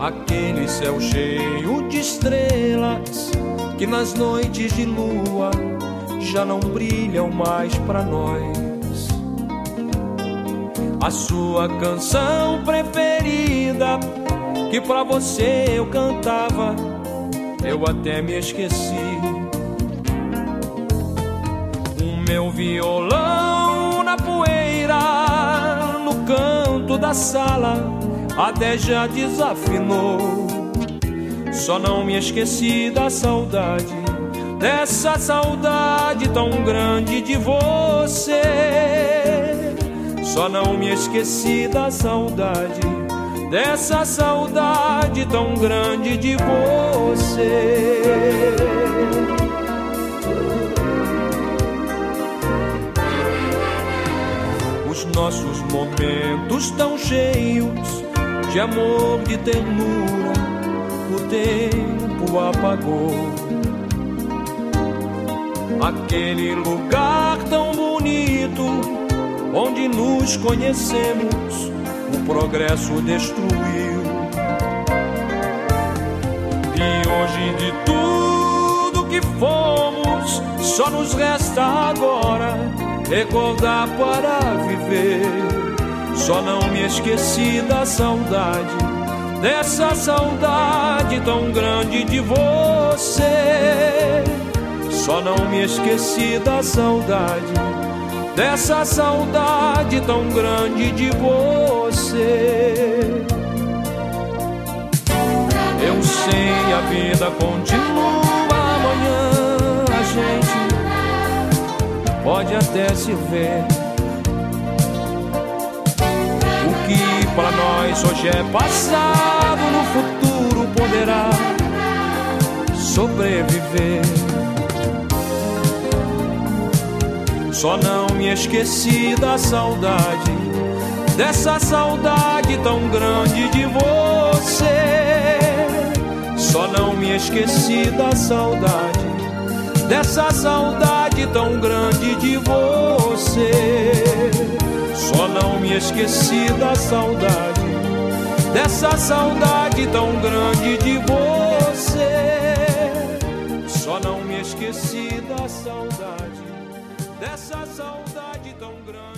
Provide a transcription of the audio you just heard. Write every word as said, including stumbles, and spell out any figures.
aquele céu cheio de estrelas que nas noites de lua já não brilham mais pra nós. A sua canção preferida, que pra você eu cantava, eu até me esqueci. O meu violão na poeira, no canto da sala, até já desafinou. Só não me esqueci da saudade, dessa saudade tão grande de você. Só não me esqueci da saudade, dessa saudade tão grande de você. Os nossos momentos tão cheios de amor, de ternura, o tempo apagou. Aquele lugar tão bonito onde nos conhecemos, o progresso destruiu. E hoje de tudo que fomos, só nos resta agora recordar para viver. Só não me esqueci da saudade, dessa saudade tão grande de você. Só não me esqueci da saudade, dessa saudade tão grande de você. Eu sei, a vida continua, amanhã a gente pode até se ver. O que pra nós hoje é passado, no futuro poderá sobreviver. Só não me esqueci da saudade, dessa saudade tão grande de você. Só não me esqueci da saudade, dessa saudade tão grande de você. Só não me esqueci da saudade, dessa saudade tão grande de você. Só não me esqueci da saudade, dessa saudade tão grande.